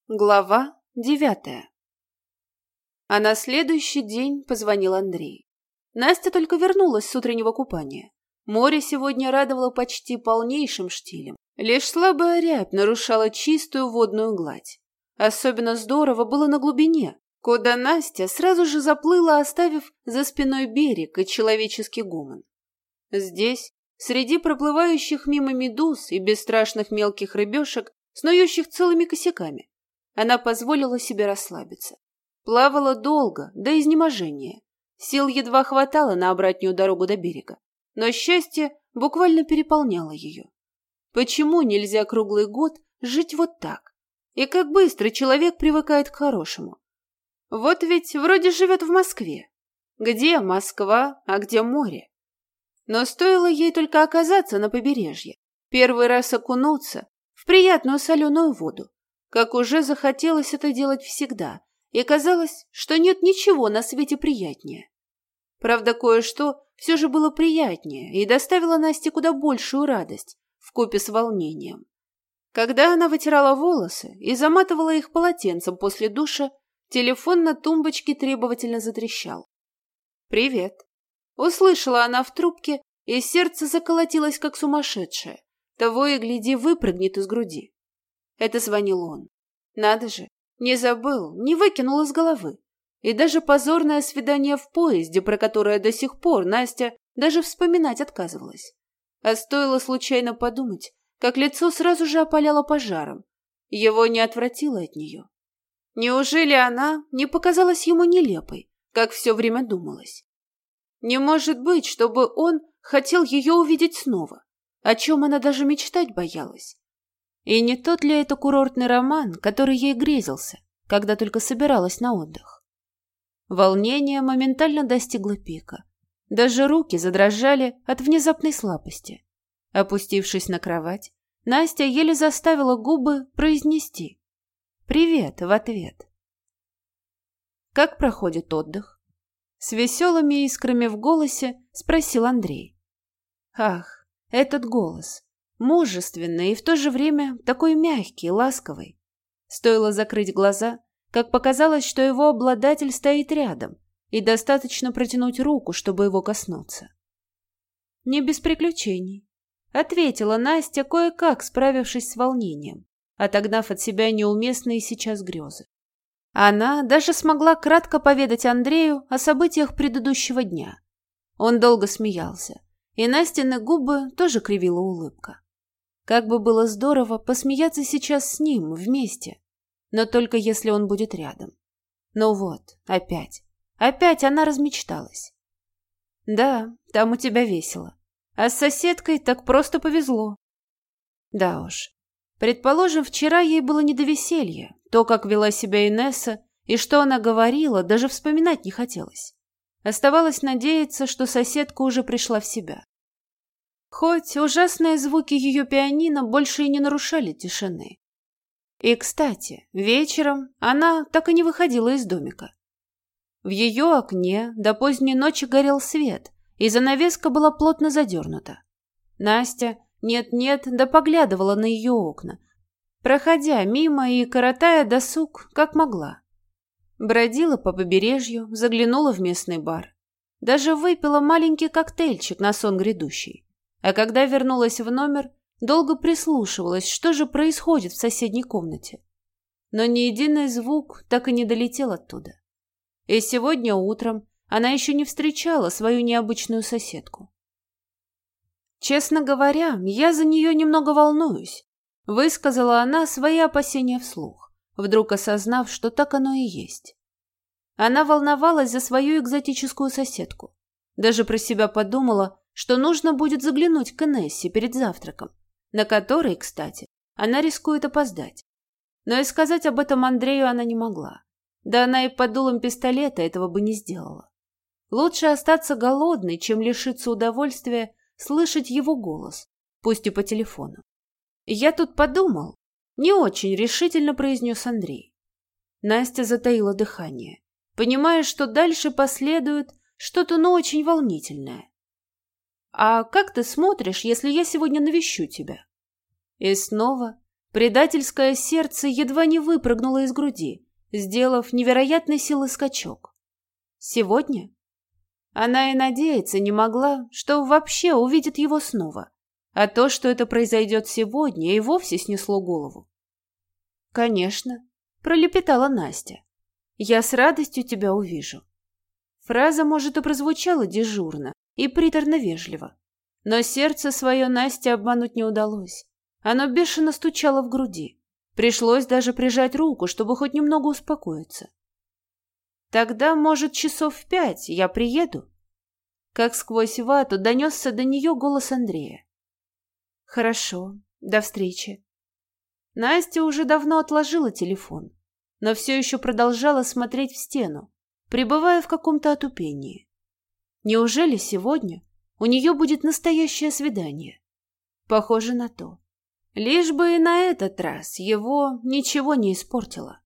Глава 9. А на следующий день позвонил Андрей. Настя только вернулась с утреннего купания. Море сегодня радовало почти полнейшим штилем. Лишь слабая рябь нарушала чистую водную гладь. Особенно здорово было на глубине, куда Настя сразу же заплыла, оставив за спиной берег и человеческий гуман. Здесь, среди проплывающих мимо медуз и бесстрашных мелких рыбешек, снующих целыми косяками, она позволила себе расслабиться. Плавала долго, до изнеможения. Сил едва хватало на обратную дорогу до берега. Но счастье буквально переполняло ее. Почему нельзя круглый год жить вот так? И как быстро человек привыкает к хорошему? Вот ведь вроде живет в Москве. Где Москва, а где море? Но стоило ей только оказаться на побережье, первый раз окунуться в приятную соленую воду, как уже захотелось это делать всегда, и казалось, что нет ничего на свете приятнее. Правда, кое-что все же было приятнее и доставило Насте куда большую радость вкупе с волнением. Когда она вытирала волосы и заматывала их полотенцем после душа, телефон на тумбочке требовательно затрещал. «Привет!» Услышала она в трубке, и сердце заколотилось, как сумасшедшее. Того и гляди, выпрыгнет из груди. Это звонил он. Надо же, не забыл, не выкинул из головы. И даже позорное свидание в поезде, про которое до сих пор Настя даже вспоминать отказывалась. А стоило случайно подумать, как лицо сразу же опаляло пожаром. Его не отвратило от нее. Неужели она не показалась ему нелепой, как все время думалось? Не может быть, чтобы он хотел ее увидеть снова, о чем она даже мечтать боялась. И не тот ли это курортный роман, который ей грезился, когда только собиралась на отдых? Волнение моментально достигло пика. Даже руки задрожали от внезапной слабости. Опустившись на кровать, Настя еле заставила губы произнести «Привет» в ответ. «Как проходит отдых?» С веселыми искрами в голосе спросил Андрей. Ах, этот голос! Мужественный и в то же время такой мягкий, ласковый. Стоило закрыть глаза, как показалось, что его обладатель стоит рядом, и достаточно протянуть руку, чтобы его коснуться. «Не без приключений», — ответила Настя, кое-как справившись с волнением, отогнав от себя неуместные сейчас грезы. Она даже смогла кратко поведать Андрею о событиях предыдущего дня. Он долго смеялся, и Настины губы тоже кривила улыбка. Как бы было здорово посмеяться сейчас с ним вместе, но только если он будет рядом. Ну вот, опять она размечталась. Да, там у тебя весело, а с соседкой так просто повезло. Да уж, предположим, вчера ей было не до веселья, то, как вела себя Инесса и что она говорила, даже вспоминать не хотелось. Оставалось надеяться, что соседка уже пришла в себя. Хоть ужасные звуки ее пианино больше и не нарушали тишины. И, кстати, вечером она так и не выходила из домика. В ее окне до поздней ночи горел свет, и занавеска была плотно задернута. Настя нет-нет да поглядывала на ее окна, проходя мимо и коротая досуг, как могла. Бродила по побережью, заглянула в местный бар. Даже выпила маленький коктейльчик на сон грядущий. А когда вернулась в номер, долго прислушивалась, что же происходит в соседней комнате. Но ни единый звук так и не долетел оттуда. И сегодня утром она еще не встречала свою необычную соседку. «Честно говоря, я за нее немного волнуюсь», — высказала она свои опасения вслух, вдруг осознав, что так оно и есть. Она волновалась за свою экзотическую соседку. Даже про себя подумала, что нужно будет заглянуть к Инессе перед завтраком, на который, кстати, она рискует опоздать. Но и сказать об этом Андрею она не могла. Да она и под дулом пистолета этого бы не сделала. Лучше остаться голодной, чем лишиться удовольствия слышать его голос, пусть и по телефону. «Я тут подумал», — не очень решительно произнес Андрей. Настя затаила дыхание, понимая, что дальше последует что-то, очень волнительное. «А как ты смотришь, если я сегодня навещу тебя?» И снова Предательское сердце едва не выпрыгнуло из груди, сделав невероятной силы скачок. Сегодня? Она и надеяться не могла, что вообще увидит его снова, а то, что это произойдет сегодня, и вовсе снесло голову. «Конечно», — пролепетала Настя. «Я с радостью тебя увижу». Фраза, может, и прозвучала дежурно и приторно-вежливо, но сердце свое Насте обмануть не удалось. Оно бешено стучало в груди. Пришлось даже прижать руку, чтобы хоть немного успокоиться. «Тогда, может, часов в 5 я приеду?» Как сквозь вату донесся до нее голос Андрея. «Хорошо, до встречи». Настя уже давно отложила телефон, но все еще продолжала смотреть в стену, пребывая в каком-то отупении. Неужели сегодня у нее будет настоящее свидание? Похоже на то. Лишь бы и на этот раз его ничего не испортило.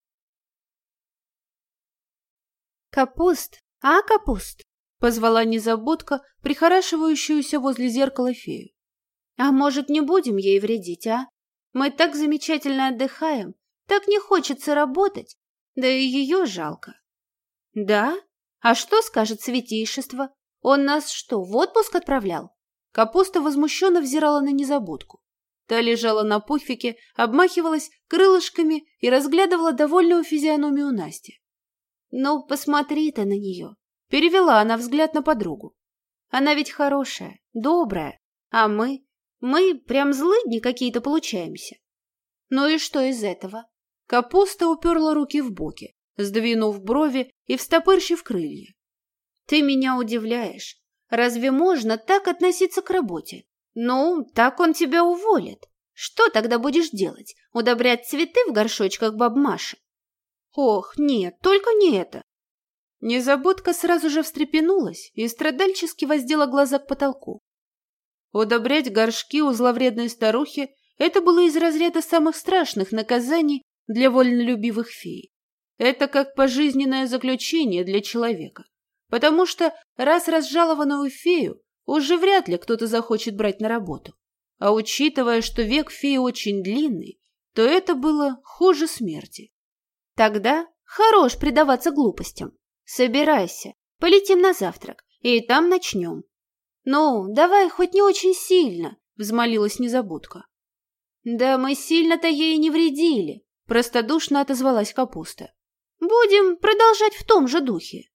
«Капуст, капуст!» — позвала незабудка, прихорашивающуюся возле зеркала фею. «А может, не будем ей вредить, а? Мы так замечательно отдыхаем, так не хочется работать, да и ее жалко». «Да? А что скажет святейшество? Он нас что, в отпуск отправлял?» Капуста возмущенно взирала на незабудку. Та лежала на пуфике, обмахивалась крылышками и разглядывала довольную физиономию Насти. «Ну, посмотри ты на нее!» — перевела она взгляд на подругу. «Она ведь хорошая, добрая, а мы прям злыдни какие-то получаемся». «Ну и что из этого?» Капуста уперла руки в боки, сдвинув брови и встопырщив крылья. «Ты меня удивляешь. Разве можно так относиться к работе? Ну, так он тебя уволит. Что тогда будешь делать? Удобрять цветы в горшочках баб Маши?» «Ох, нет, только не это!» Незабудка сразу же встрепенулась и страдальчески воздела глаза к потолку. Удобрять горшки у зловредной старухи — это было из разряда самых страшных наказаний для вольнолюбивых фей. Это как пожизненное заключение для человека, потому что раз разжалованную фею уже вряд ли кто-то захочет брать на работу. А учитывая, что век феи очень длинный, то это было хуже смерти. «Тогда хорош предаваться глупостям. Собирайся, полетим на завтрак, и там начнем». «Ну, давай хоть не очень сильно», — взмолилась незабудка. «Да мы сильно-то ей не вредили», — простодушно отозвалась Капуста. «Будем продолжать в том же духе».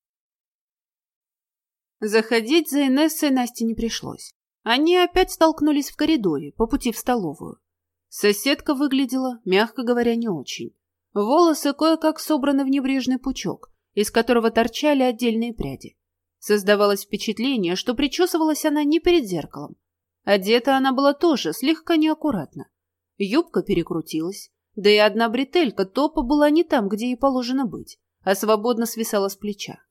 Заходить за Инессой Насте не пришлось. Они опять столкнулись в коридоре, по пути в столовую. Соседка выглядела, мягко говоря, не очень. Волосы кое-как собраны в небрежный пучок, из которого торчали отдельные пряди. Создавалось впечатление, что причесывалась она не перед зеркалом. Одета она была тоже слегка неаккуратно. Юбка перекрутилась, да и одна бретелька топа была не там, где ей положено быть, а свободно свисала с плеча.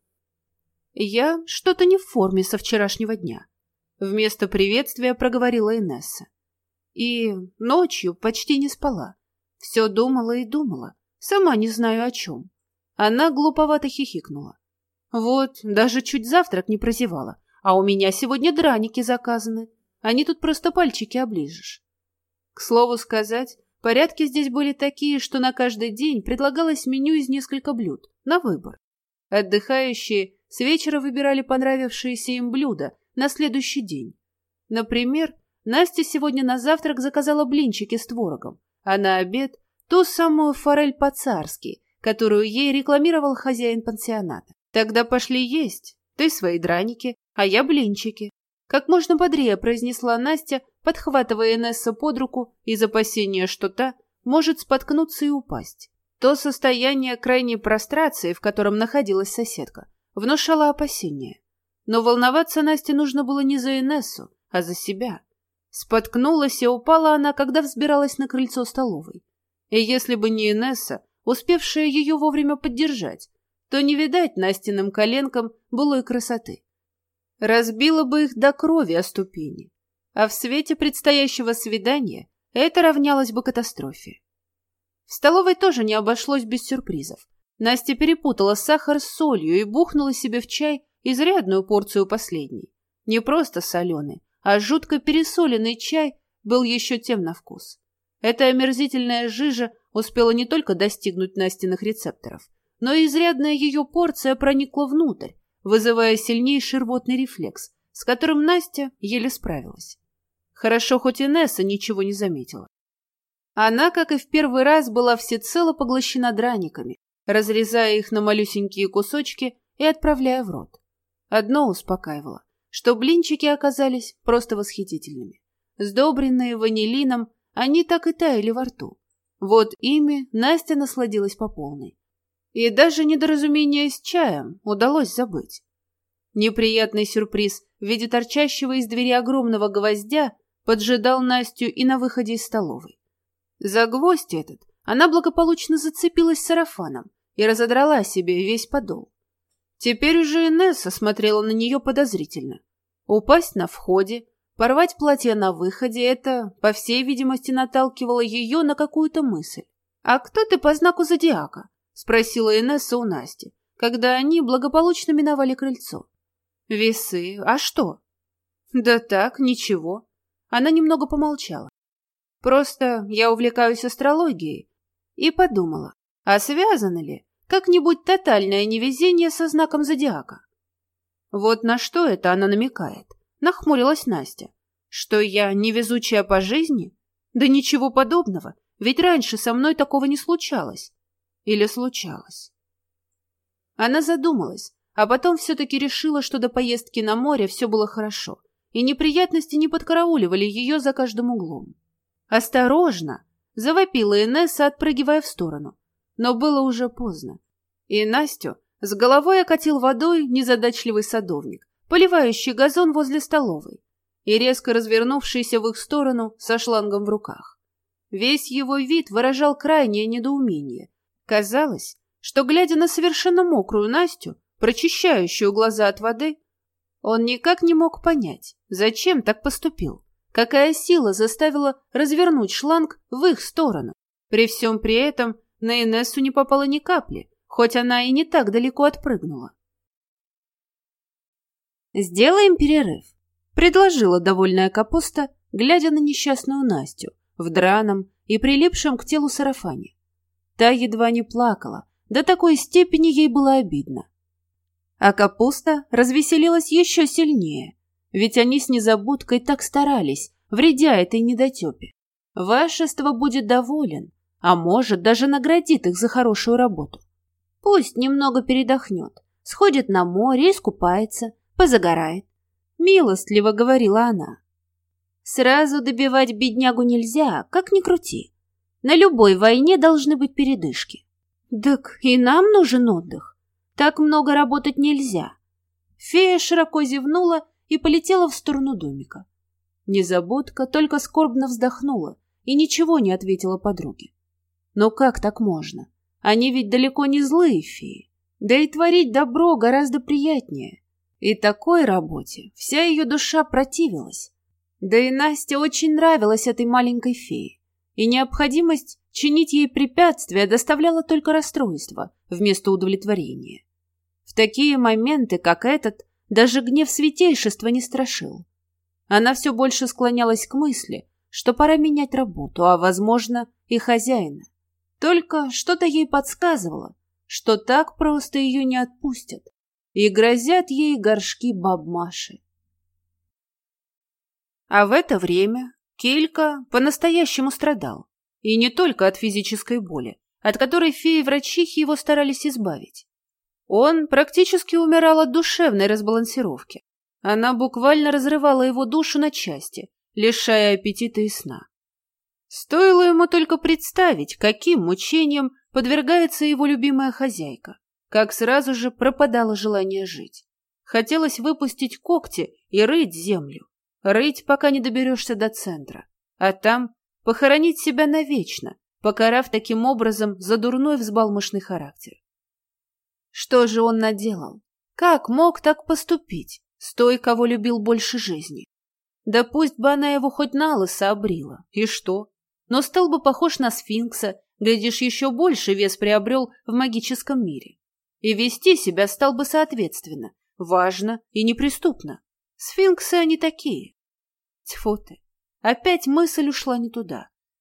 «Я что-то не в форме со вчерашнего дня», — вместо приветствия проговорила Инесса. И ночью почти не спала. Все думала и думала, сама не знаю о чем. Она глуповато хихикнула. «Вот, даже чуть завтрак не прозевала, а у меня сегодня драники заказаны. Они тут просто пальчики оближешь». К слову сказать, порядки здесь были такие, что на каждый день предлагалось меню из нескольких блюд, на выбор. Отдыхающие с вечера выбирали понравившиеся им блюда на следующий день. Например, Настя сегодня на завтрак заказала блинчики с творогом, а на обед ту самую форель по-царски, которую ей рекламировал хозяин пансионата. «Тогда пошли есть. Ты свои драники, а я блинчики», — как можно бодрее произнесла Настя, подхватывая Инессу под руку из опасения, что та может споткнуться и упасть. То состояние крайней прострации, в котором находилась соседка, внушало опасения. Но волноваться Насте нужно было не за Инессу, а за себя. Споткнулась и упала она, когда взбиралась на крыльцо столовой. И если бы не Инесса, успевшая ее вовремя поддержать, то не видать Настиным коленкам былой красоты. Разбила бы их до крови о ступени. А в свете предстоящего свидания это равнялось бы катастрофе. В столовой тоже не обошлось без сюрпризов. Настя перепутала сахар с солью и бухнула себе в чай изрядную порцию последней. Не просто соленый, а жутко пересоленный чай был еще тем на вкус. Эта омерзительная жижа успела не только достигнуть Настиных рецепторов, но и изрядная ее порция проникла внутрь, вызывая сильнейший рвотный рефлекс, с которым Настя еле справилась. Хорошо, хоть Инесса ничего не заметила. Она, как и в первый раз, была всецело поглощена драниками, разрезая их на малюсенькие кусочки и отправляя в рот. Одно успокаивало, что блинчики оказались просто восхитительными. Сдобренные ванилином, они так и таяли во рту. Вот ими Настя насладилась по полной. И даже недоразумение с чаем удалось забыть. Неприятный сюрприз в виде торчащего из двери огромного гвоздя поджидал Настю и на выходе из столовой. За гвоздь этот она благополучно зацепилась сарафаном и разодрала себе весь подол. Теперь уже Инесса смотрела на нее подозрительно. Упасть на входе, порвать платье на выходе — это, по всей видимости, наталкивало ее на какую-то мысль. «А кто ты по знаку зодиака?» — спросила Инесса у Насти, когда они благополучно миновали крыльцо. «Весы. А что?» «Да так, ничего». Она немного помолчала. «Просто я увлекаюсь астрологией и подумала, а связано ли как-нибудь тотальное невезение со знаком зодиака?» Вот на что это она намекает. Нахмурилась Настя. Что я невезучая по жизни? Да ничего подобного, ведь раньше со мной такого не случалось. Или случалось? Она задумалась, а потом все-таки решила, что до поездки на море все было хорошо, и неприятности не подкарауливали ее за каждым углом. «Осторожно!» — завопила Инесса, отпрыгивая в сторону. Но было уже поздно. И Настю с головой окатил водой незадачливый садовник, поливающий газон возле столовой, и резко развернувшийся в их сторону со шлангом в руках. Весь его вид выражал крайнее недоумение. Казалось, что, глядя на совершенно мокрую Настю, прочищающую глаза от воды, он никак не мог понять, зачем так поступил. Какая сила заставила развернуть шланг в их сторону? При всем при этом на Инессу не попало ни капли, хоть она и не так далеко отпрыгнула. «Сделаем перерыв», — предложила довольная Капуста, глядя на несчастную Настю в драном и прилипшем к телу сарафане. Та едва не плакала, до такой степени ей было обидно. А Капуста развеселилась еще сильнее, ведь они с Незабудкой так старались, вредя этой недотепе. Вашество будет доволен, а может, даже наградит их за хорошую работу. Пусть немного передохнет, сходит на море, искупается, позагорает. Милостливо говорила она. Сразу добивать беднягу нельзя, как ни крути. На любой войне должны быть передышки. Так и нам нужен отдых. Так много работать нельзя. Фея широко зевнула и полетела в сторону домика. Незабудка только скорбно вздохнула и ничего не ответила подруге. Но как так можно? Они ведь далеко не злые феи. Да и творить добро гораздо приятнее. И такой работе вся ее душа противилась. Да и Насте очень нравилась этой маленькой фее. И необходимость чинить ей препятствия доставляла только расстройство вместо удовлетворения. В такие моменты, как этот, даже гнев святейшества не страшил. Она все больше склонялась к мысли, что пора менять работу, а, возможно, и хозяина. Только что-то ей подсказывало, что так просто ее не отпустят, и грозят ей горшки баб Маши. А в это время Килька по-настоящему страдал, и не только от физической боли, от которой феи-врачихи его старались избавить. Он практически умирал от душевной разбалансировки. Она буквально разрывала его душу на части, лишая аппетита и сна. Стоило ему только представить, каким мучениям подвергается его любимая хозяйка, как сразу же пропадало желание жить. Хотелось выпустить когти и рыть землю. Рыть, пока не доберешься до центра, а там похоронить себя навечно, покарав таким образом за дурной взбалмошный характер. Что же он наделал? Как мог так поступить с той, кого любил больше жизни? Да пусть бы она его хоть налысо обрила, и что? Но стал бы похож на сфинкса, глядишь, еще больше вес приобрел в магическом мире. И вести себя стал бы соответственно, важно и неприступно. Сфинксы они такие. Тьфу ты, опять мысль ушла не туда.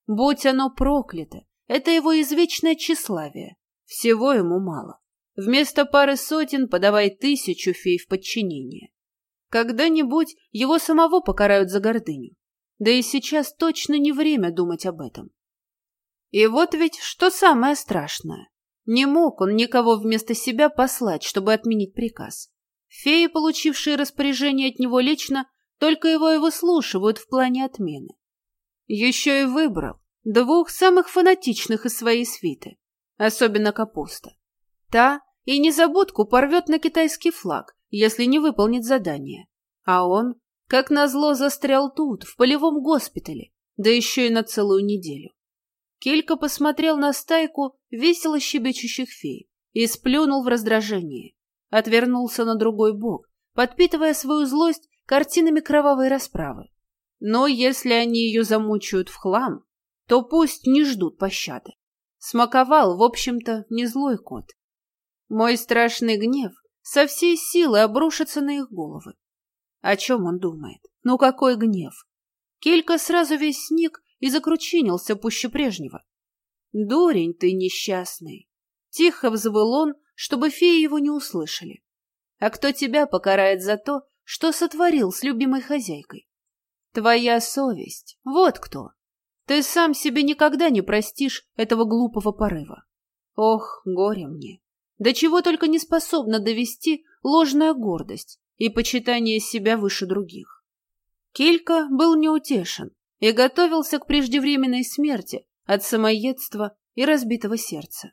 Будь оно проклято, это его извечное тщеславие. Всего ему мало. Вместо пары сотен подавай 1000 фей в подчинение. Когда-нибудь его самого покарают за гордыню. Да и сейчас точно не время думать об этом. И вот ведь что самое страшное. Не мог он никого вместо себя послать, чтобы отменить приказ. Феи, получившие распоряжение от него лично, только его и выслушивают в плане отмены. Еще и выбрал 2 самых фанатичных из своей свиты, особенно Капуста. Та и незабудку порвет на китайский флаг, если не выполнит задание. А он, как назло, застрял тут, в полевом госпитале, да еще и на целую неделю. Килька посмотрел на стайку весело щебечущих фей и сплюнул в раздражении. Отвернулся на другой бок, подпитывая свою злость картинами кровавой расправы. Но если они ее замучают в хлам, то пусть не ждут пощады. Смаковал, в общем-то, не злой кот. Мой страшный гнев со всей силы обрушится на их головы. О чем он думает? Ну какой гнев? Килька сразу весь сник и закручинился пуще прежнего. «Дурень ты несчастный!» Тихо взвыл он, чтобы феи его не услышали. «А кто тебя покарает за то, что сотворил с любимой хозяйкой? Твоя совесть, вот кто! Ты сам себе никогда не простишь этого глупого порыва. Ох, горе мне! До чего только не способна довести ложная гордость и почитание себя выше других». Килька был неутешен и готовился к преждевременной смерти от самоедства и разбитого сердца.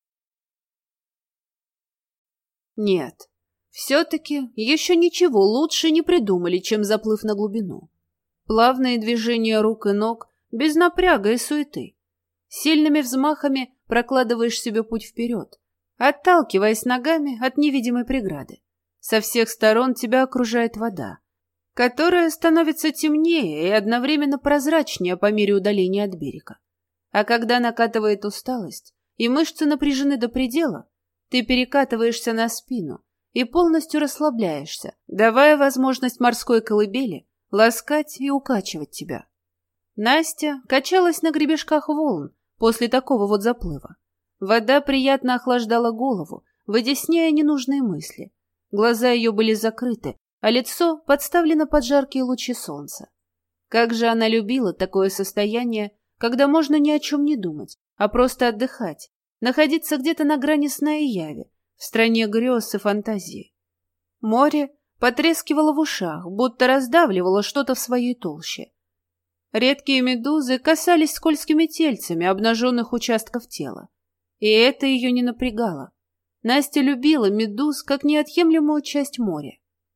Нет, все-таки еще ничего лучше не придумали, чем заплыв на глубину. Плавные движения рук и ног, без напряга и суеты. Сильными взмахами прокладываешь себе путь вперед, отталкиваясь ногами от невидимой преграды. Со всех сторон тебя окружает вода, которая становится темнее и одновременно прозрачнее по мере удаления от берега. А когда накатывает усталость и мышцы напряжены до предела, ты перекатываешься на спину и полностью расслабляешься, давая возможность морской колыбели ласкать и укачивать тебя. Настя качалась на гребешках волн после такого вот заплыва. Вода приятно охлаждала голову, вытесняя ненужные мысли. Глаза ее были закрыты, а лицо подставлено под жаркие лучи солнца. Как же она любила такое состояние, когда можно ни о чем не думать, а просто отдыхать, находиться где-то на грани сна и яви, в стране грез и фантазии. Море потрескивало в ушах, будто раздавливало что-то в своей толще. Редкие медузы касались скользкими тельцами обнаженных участков тела. И это ее не напрягало. Настя любила медуз как неотъемлемую часть моря.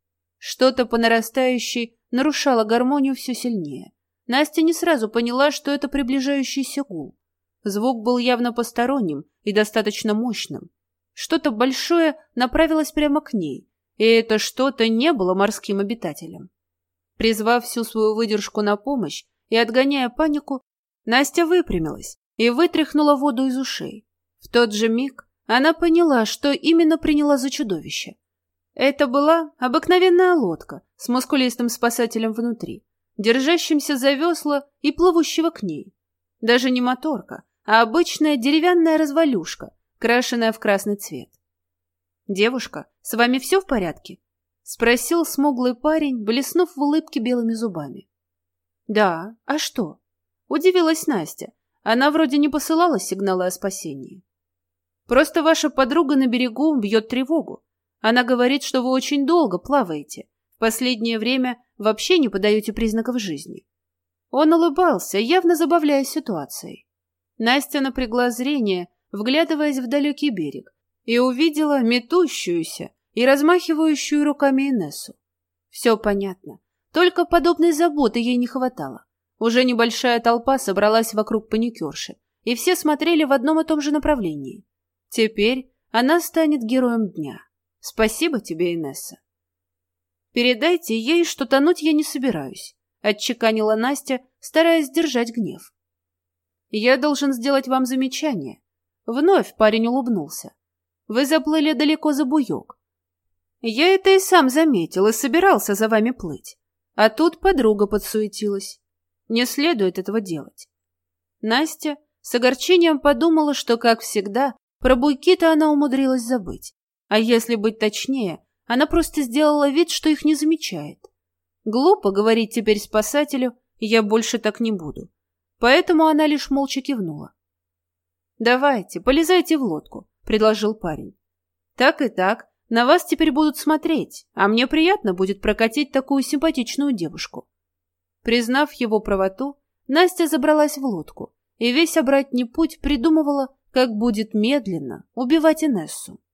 Что-то по нарастающей нарушало гармонию все сильнее. Настя не сразу поняла, что это приближающийся гул. Звук был явно посторонним и достаточно мощным. Что-то большое направилось прямо к ней, и это что-то не было морским обитателем. Призвав всю свою выдержку на помощь и отгоняя панику, Настя выпрямилась и вытряхнула воду из ушей. В тот же миг она поняла, что именно приняла за чудовище. Это была обыкновенная лодка с мускулистым спасателем внутри, держащимся за весла и плывущего к ней. Даже не моторка, а обычная деревянная развалюшка, крашенная в красный цвет. «Девушка, с вами все в порядке?» — спросил смуглый парень, блеснув в улыбке белыми зубами. «Да, а что?» — удивилась Настя. Она вроде не посылала сигналы о спасении. «Просто ваша подруга на берегу бьет тревогу. Она говорит, что вы очень долго плаваете. В последнее время вообще не подаете признаков жизни». Он улыбался, явно забавляясь ситуацией. Настя напрягла зрение, вглядываясь в далекий берег, и увидела метущуюся и размахивающую руками Инессу. Все понятно. Только подобной заботы ей не хватало. Уже небольшая толпа собралась вокруг паникерши, и все смотрели в одном и том же направлении. Теперь она станет героем дня. Спасибо тебе, Инесса. Передайте ей, что тонуть я не собираюсь, отчеканила Настя, стараясь сдержать гнев. Я должен сделать вам замечание. Вновь парень улыбнулся. Вы заплыли далеко за буёк. Я это и сам заметил и собирался за вами плыть. А тут подруга подсуетилась. Не следует этого делать. Настя с огорчением подумала, что, как всегда, про буйки-то она умудрилась забыть. А если быть точнее, она просто сделала вид, что их не замечает. Глупо говорить теперь спасателю «я больше так не буду». Поэтому она лишь молча кивнула. «Давайте, полезайте в лодку», — предложил парень. «Так и так, на вас теперь будут смотреть, а мне приятно будет прокатить такую симпатичную девушку». Признав его правоту, Настя забралась в лодку и весь обратный путь придумывала, как будет медленно убивать Инессу.